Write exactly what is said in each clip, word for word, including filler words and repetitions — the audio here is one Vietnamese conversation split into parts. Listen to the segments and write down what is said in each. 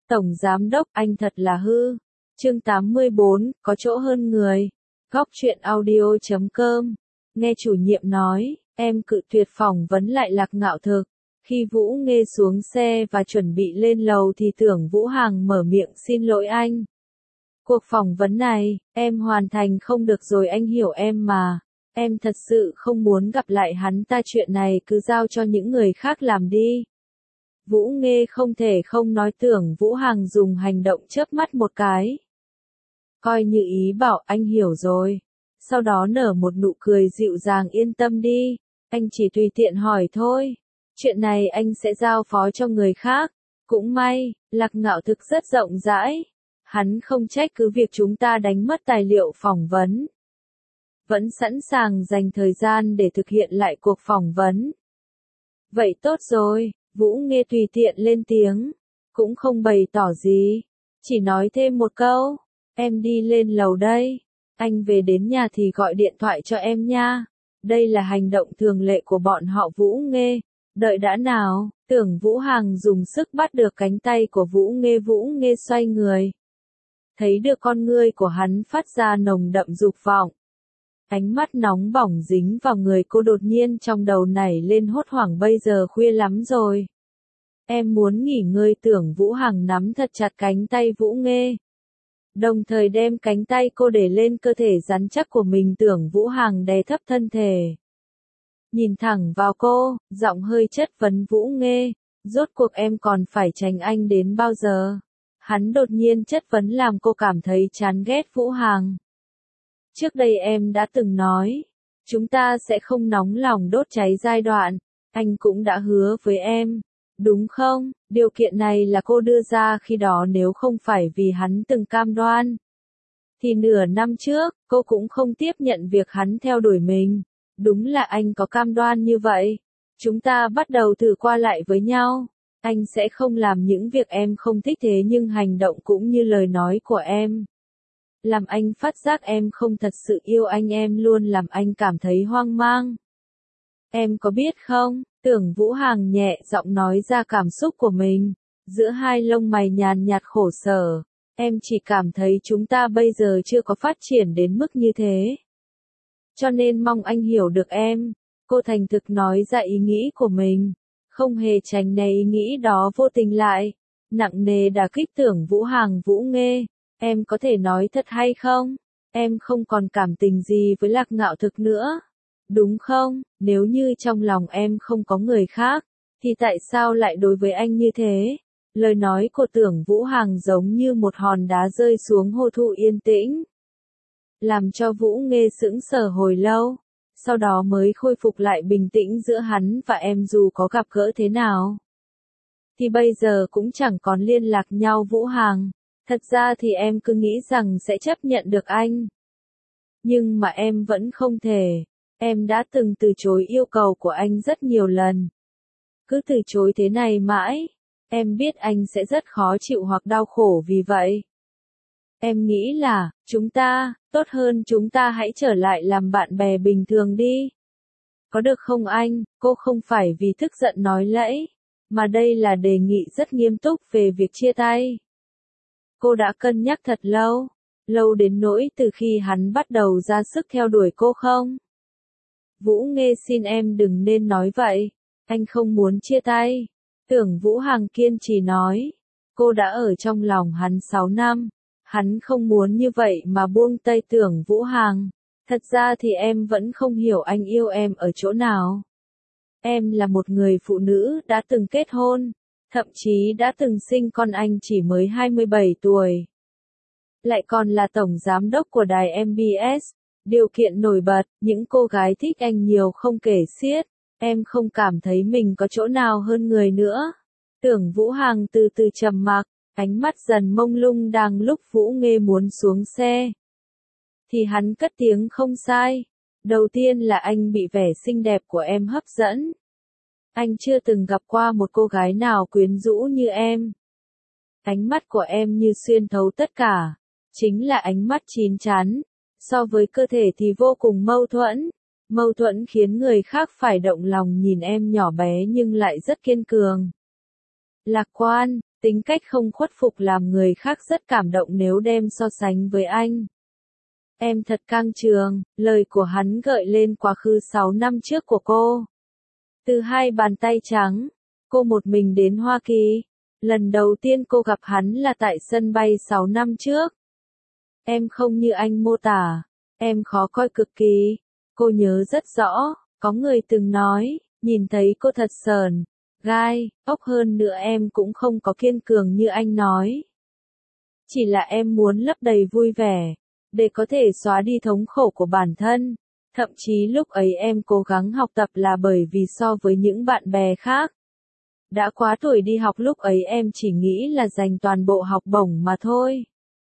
Tổng Giám Đốc, anh thật là hư. Chương tám mươi bốn, có chỗ hơn người. Góc truyện audio chấm com. Nghe chủ nhiệm nói, em cự tuyệt phỏng vấn lại Lạc Ngạo Thực. Khi Vũ Nghê xuống xe và chuẩn bị lên lầu thì Tưởng Vũ Hằng mở miệng xin lỗi anh. Cuộc phỏng vấn này, em hoàn thành không được rồi, anh hiểu em mà. Em thật sự không muốn gặp lại hắn ta, chuyện này cứ giao cho những người khác làm đi. Vũ Nghê không thể không nói. Tưởng Vũ Hằng dùng hành động chớp mắt một cái. Coi như ý bảo anh hiểu rồi. Sau đó nở một nụ cười dịu dàng, yên tâm đi. Anh chỉ tùy tiện hỏi thôi. Chuyện này anh sẽ giao phó cho người khác. Cũng may, Lạc Ngạo Thực rất rộng rãi. Hắn không trách cứ việc chúng ta đánh mất tài liệu phỏng vấn. Vẫn sẵn sàng dành thời gian để thực hiện lại cuộc phỏng vấn. Vậy tốt rồi, Vũ Nghê tùy tiện lên tiếng. Cũng không bày tỏ gì. Chỉ nói thêm một câu. Em đi lên lầu đây. Anh về đến nhà thì gọi điện thoại cho em nha. Đây là hành động thường lệ của bọn họ. Vũ Nghê. Đợi đã nào. Tưởng Vũ Hằng dùng sức bắt được cánh tay của Vũ Nghê. Vũ Nghê xoay người. Thấy được con ngươi của hắn phát ra nồng đậm dục vọng. Ánh mắt nóng bỏng dính vào người cô, đột nhiên trong đầu nảy lên hốt hoảng. Bây giờ khuya lắm rồi. Em muốn nghỉ ngơi. Tưởng Vũ Hằng nắm thật chặt cánh tay Vũ Nghê. Đồng thời đem cánh tay cô để lên cơ thể rắn chắc của mình. Tưởng Vũ Hằng đè thấp thân thể. Nhìn thẳng vào cô, giọng hơi chất vấn. Vũ Nghê, rốt cuộc em còn phải tránh anh đến bao giờ? Hắn đột nhiên chất vấn làm cô cảm thấy chán ghét Vũ Hằng. Trước đây em đã từng nói, chúng ta sẽ không nóng lòng đốt cháy giai đoạn, anh cũng đã hứa với em, đúng không? Điều kiện này là cô đưa ra khi đó, nếu không phải vì hắn từng cam đoan. Thì nửa năm trước, cô cũng không tiếp nhận việc hắn theo đuổi mình. Đúng là anh có cam đoan như vậy. Chúng ta bắt đầu thử qua lại với nhau. Anh sẽ không làm những việc em không thích, thế nhưng hành động cũng như lời nói của em làm anh phát giác em không thật sự yêu anh, em luôn làm anh cảm thấy hoang mang. Em có biết không? Tưởng Vũ Hằng nhẹ giọng nói ra cảm xúc của mình, giữa hai lông mày nhàn nhạt khổ sở. Em chỉ cảm thấy chúng ta bây giờ chưa có phát triển đến mức như thế. Cho nên mong anh hiểu được em. Cô thành thực nói ra ý nghĩ của mình, không hề tránh né ý nghĩ đó, vô tình lại nặng nề đả kích Tưởng Vũ Hằng. Vũ Nghê, em có thể nói thật hay không? Em không còn cảm tình gì với Lạc Ngạo Thực nữa, đúng không? Nếu như trong lòng em không có người khác, thì tại sao lại đối với anh như thế? Lời nói của Tưởng Vũ Hằng giống như một hòn đá rơi xuống hồ thu yên tĩnh, làm cho Vũ Nghê sững sờ hồi lâu, sau đó mới khôi phục lại bình tĩnh. Giữa hắn và em dù có gặp gỡ thế nào, thì bây giờ cũng chẳng còn liên lạc nhau. Vũ Hằng, thật ra thì em cứ nghĩ rằng sẽ chấp nhận được anh. Nhưng mà em vẫn không thể. Em đã từng từ chối yêu cầu của anh rất nhiều lần. Cứ từ chối thế này mãi, em biết anh sẽ rất khó chịu hoặc đau khổ vì vậy. Em nghĩ là, chúng ta, tốt hơn chúng ta hãy trở lại làm bạn bè bình thường đi. Có được không anh? Cô không phải vì tức giận nói lẫy, mà đây là đề nghị rất nghiêm túc về việc chia tay. Cô đã cân nhắc thật lâu, lâu đến nỗi từ khi hắn bắt đầu ra sức theo đuổi cô không? Vũ Nghê, xin em đừng nên nói vậy, anh không muốn chia tay. Tưởng Vũ Hằng kiên trì nói, cô đã ở trong lòng hắn sáu năm, hắn không muốn như vậy mà buông tay. Tưởng Vũ Hằng, thật ra thì em vẫn không hiểu anh yêu em ở chỗ nào. Em là một người phụ nữ đã từng kết hôn, thậm chí đã từng sinh con, anh chỉ mới hai mươi bảy tuổi. Lại còn là tổng giám đốc của đài em bê ét, điều kiện nổi bật, những cô gái thích anh nhiều không kể xiết. Em không cảm thấy mình có chỗ nào hơn người nữa. Tưởng Vũ Hằng từ từ trầm mặc, ánh mắt dần mông lung. Đang lúc Vũ Nghê muốn xuống xe, thì hắn cất tiếng, không sai. Đầu tiên là anh bị vẻ xinh đẹp của em hấp dẫn. Anh chưa từng gặp qua một cô gái nào quyến rũ như em. Ánh mắt của em như xuyên thấu tất cả. Chính là ánh mắt chín chắn. So với cơ thể thì vô cùng mâu thuẫn. Mâu thuẫn khiến người khác phải động lòng. Nhìn em nhỏ bé nhưng lại rất kiên cường, lạc quan, Tính cách không khuất phục làm người khác rất cảm động nếu đem so sánh với anh. Em thật căng trường, lời của hắn gợi lên quá khứ sáu năm trước của cô. Từ hai bàn tay trắng, cô một mình đến Hoa Kỳ. Lần đầu tiên cô gặp hắn là tại sân bay sáu năm trước. Em không như anh mô tả, em khó coi cực kỳ. Cô nhớ rất rõ, có người từng nói, nhìn thấy cô thật sờn, gai, ốc hơn nữa em cũng không có kiên cường như anh nói. Chỉ là em muốn lấp đầy vui vẻ, để có thể xóa đi thống khổ của bản thân. Thậm chí lúc ấy em cố gắng học tập là bởi vì so với những bạn bè khác. Đã quá tuổi đi học lúc ấy em chỉ nghĩ là dành toàn bộ học bổng mà thôi.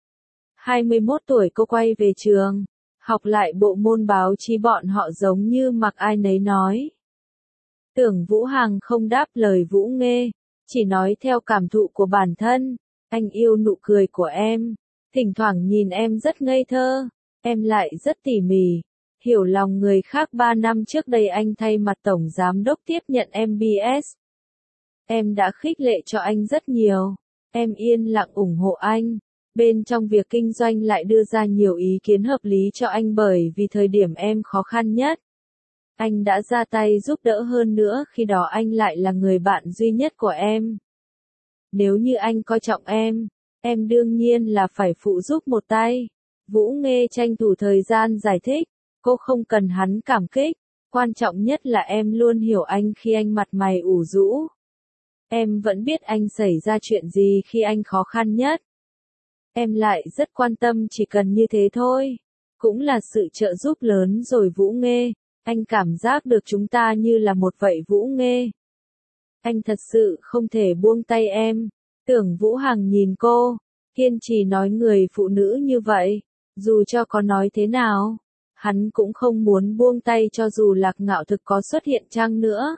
hai mươi mốt tuổi cô quay về trường, học lại bộ môn báo chí bọn họ giống như mặc ai nấy nói. Tưởng Vũ Hằng không đáp lời Vũ Nghê, chỉ nói theo cảm thụ của bản thân, anh yêu nụ cười của em, thỉnh thoảng nhìn em rất ngây thơ, em lại rất tỉ mỉ, hiểu lòng người khác. Ba năm trước đây anh thay mặt Tổng Giám đốc tiếp nhận em bê ét. Em đã khích lệ cho anh rất nhiều, em yên lặng ủng hộ anh, bên trong việc kinh doanh lại đưa ra nhiều ý kiến hợp lý cho anh bởi vì thời điểm em khó khăn nhất. Anh đã ra tay giúp đỡ hơn nữa khi đó anh lại là người bạn duy nhất của em. Nếu như anh coi trọng em, em đương nhiên là phải phụ giúp một tay. Vũ Nghê tranh thủ thời gian giải thích, cô không cần hắn cảm kích, quan trọng nhất là em luôn hiểu anh khi anh mặt mày ủ rũ. Em vẫn biết anh xảy ra chuyện gì khi anh khó khăn nhất. Em lại rất quan tâm, chỉ cần như thế thôi. Cũng là sự trợ giúp lớn rồi Vũ Nghê. Anh cảm giác được chúng ta như là một vậy Vũ Nghê. Anh thật sự không thể buông tay em. Tưởng Vũ Hằng nhìn cô, kiên trì nói người phụ nữ như vậy, dù cho có nói thế nào, hắn cũng không muốn buông tay cho dù Lạc Ngạo thực có xuất hiện chăng nữa.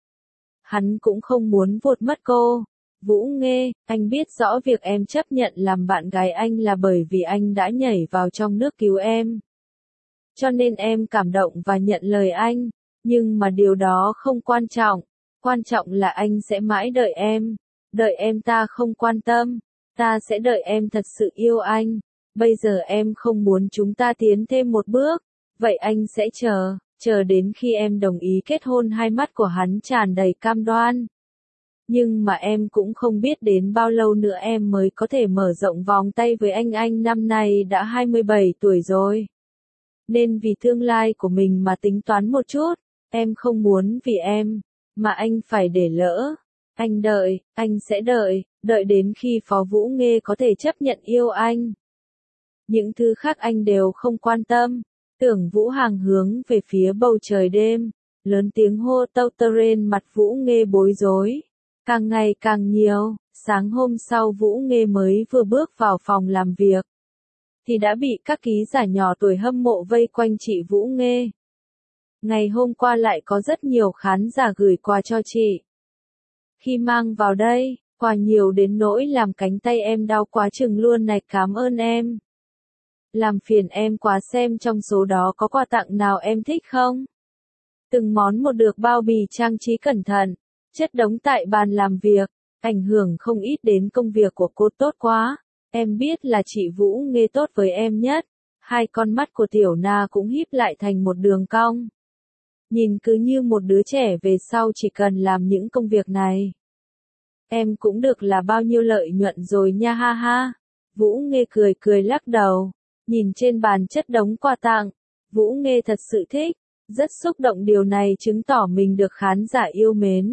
Hắn cũng không muốn vụt mất cô. Vũ Nghê, anh biết rõ việc em chấp nhận làm bạn gái anh là bởi vì anh đã nhảy vào trong nước cứu em. Cho nên em cảm động và nhận lời anh, nhưng mà điều đó không quan trọng, quan trọng là anh sẽ mãi đợi em, đợi em ta không quan tâm, ta sẽ đợi em thật sự yêu anh, bây giờ em không muốn chúng ta tiến thêm một bước, vậy anh sẽ chờ, chờ đến khi em đồng ý kết hôn. Hai mắt của hắn tràn đầy cam đoan. Nhưng mà em cũng không biết đến bao lâu nữa em mới có thể mở rộng vòng tay với anh. Anh năm nay đã hai mươi bảy tuổi rồi. Nên vì tương lai của mình mà tính toán một chút, em không muốn vì em, mà anh phải để lỡ. Anh đợi, anh sẽ đợi, đợi đến khi Phó Vũ Nghê có thể chấp nhận yêu anh. Những thứ khác anh đều không quan tâm. Tưởng Vũ Hằng hướng về phía bầu trời đêm, lớn tiếng hô tâu tơ rên. Mặt Vũ Nghê bối rối, càng ngày càng nhiều. Sáng hôm sau Vũ Nghê mới vừa bước vào phòng làm việc, thì đã bị các ký giả nhỏ tuổi hâm mộ vây quanh chị Vũ Nghê. Ngày hôm qua lại có rất nhiều khán giả gửi quà cho chị. Khi mang vào đây, quà nhiều đến nỗi làm cánh tay em đau quá chừng luôn này. Cảm ơn em. Làm phiền em quá, xem trong số đó có quà tặng nào em thích không? Từng món một được bao bì trang trí cẩn thận, chất đống tại bàn làm việc, ảnh hưởng không ít đến công việc của cô. Tốt quá, em biết là chị Vũ Nghê tốt với em nhất. Hai con mắt của Tiểu Na cũng híp lại thành một đường cong. Nhìn cứ như một đứa trẻ về sau chỉ cần làm những công việc này. Em cũng được là bao nhiêu lợi nhuận rồi nha, ha ha. Vũ Nghê cười cười lắc đầu. Nhìn trên bàn chất đống quà tặng, Vũ Nghê thật sự thích, rất xúc động. Điều này chứng tỏ mình được khán giả yêu mến,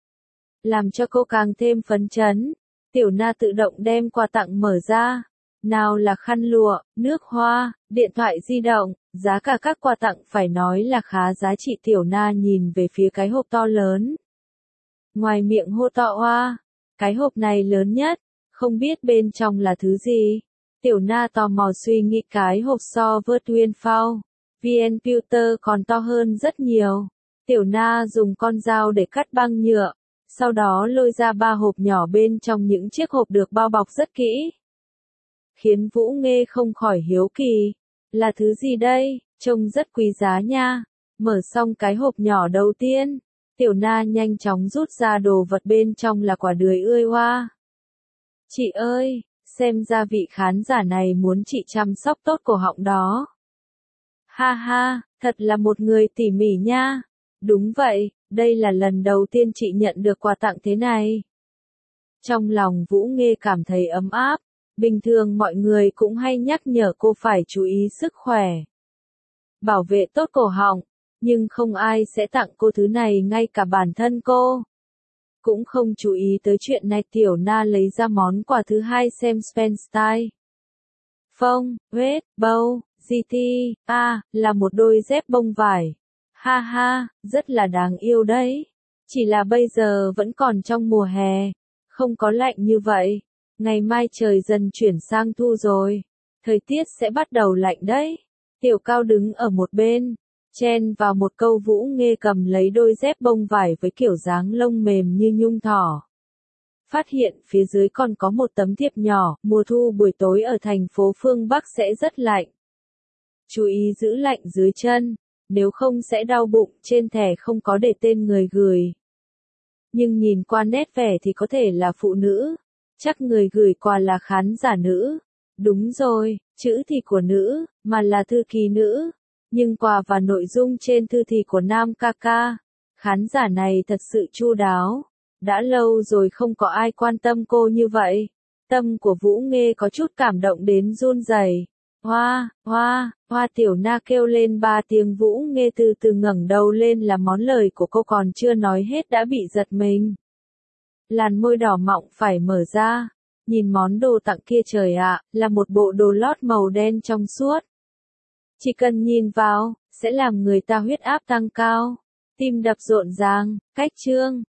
làm cho cô càng thêm phấn chấn. Tiểu Na tự động đem quà tặng mở ra. Nào là khăn lụa, nước hoa, điện thoại di động, giá cả các quà tặng phải nói là khá giá trị. Tiểu Na nhìn về phía cái hộp to lớn. Ngoài miệng hô to oa, cái hộp này lớn nhất, không biết bên trong là thứ gì. Tiểu Na tò mò suy nghĩ cái hộp so với Tuyên Phao, vê en Pewter còn to hơn rất nhiều. Tiểu Na dùng con dao để cắt băng nhựa, sau đó lôi ra ba hộp nhỏ. Bên trong những chiếc hộp được bao bọc rất kỹ, khiến Vũ Nghê không khỏi hiếu kỳ. Là thứ gì đây? Trông rất quý giá nha. Mở xong cái hộp nhỏ đầu tiên, Tiểu Na nhanh chóng rút ra đồ vật. Bên trong là quả đười ươi hoa. Chị ơi, xem ra vị khán giả này muốn chị chăm sóc tốt cổ họng đó. Ha ha, thật là một người tỉ mỉ nha. Đúng vậy, đây là lần đầu tiên chị nhận được quà tặng thế này. Trong lòng Vũ Nghê cảm thấy ấm áp, bình thường mọi người cũng hay nhắc nhở cô phải chú ý sức khỏe, bảo vệ tốt cổ họng, nhưng không ai sẽ tặng cô thứ này, ngay cả bản thân cô cũng không chú ý tới chuyện này. Tiểu Na lấy ra món quà thứ hai xem Spenstyle. Phông, Red, Bow, giê tê, a, là một đôi dép bông vải. Ha ha, rất là đáng yêu đấy. Chỉ là bây giờ vẫn còn trong mùa hè, không có lạnh như vậy. Ngày mai trời dần chuyển sang thu rồi, thời tiết sẽ bắt đầu lạnh đấy. Tiểu Cao đứng ở một bên, chen vào một câu. Vũ Nghê cầm lấy đôi dép bông vải với kiểu dáng lông mềm như nhung thỏ. Phát hiện phía dưới còn có một tấm thiệp nhỏ, mùa thu buổi tối ở thành phố phương Bắc sẽ rất lạnh. Chú ý giữ lạnh dưới chân, nếu không sẽ đau bụng. Trên thẻ không có để tên người gửi, nhưng nhìn qua nét vẻ thì có thể là phụ nữ, chắc người gửi quà là khán giả nữ. Đúng rồi, chữ thì của nữ, mà là thư ký nữ, nhưng quà và nội dung trên thư thì của nam ca ca. Khán giả này thật sự chu đáo, đã lâu rồi không có ai quan tâm cô như vậy. Tâm của Vũ Nghê có chút cảm động đến run rẩy. Hoa, hoa, hoa. Tiểu Na kêu lên ba tiếng. Vũ Nghê từ từ ngẩng đầu lên, là món lời của cô còn chưa nói hết đã bị giật mình. Làn môi đỏ mọng phải mở ra. Nhìn món đồ tặng kia, trời ạ, là một bộ đồ lót màu đen trong suốt. Chỉ cần nhìn vào, sẽ làm người ta huyết áp tăng cao, tim đập rộn ràng. Cách chương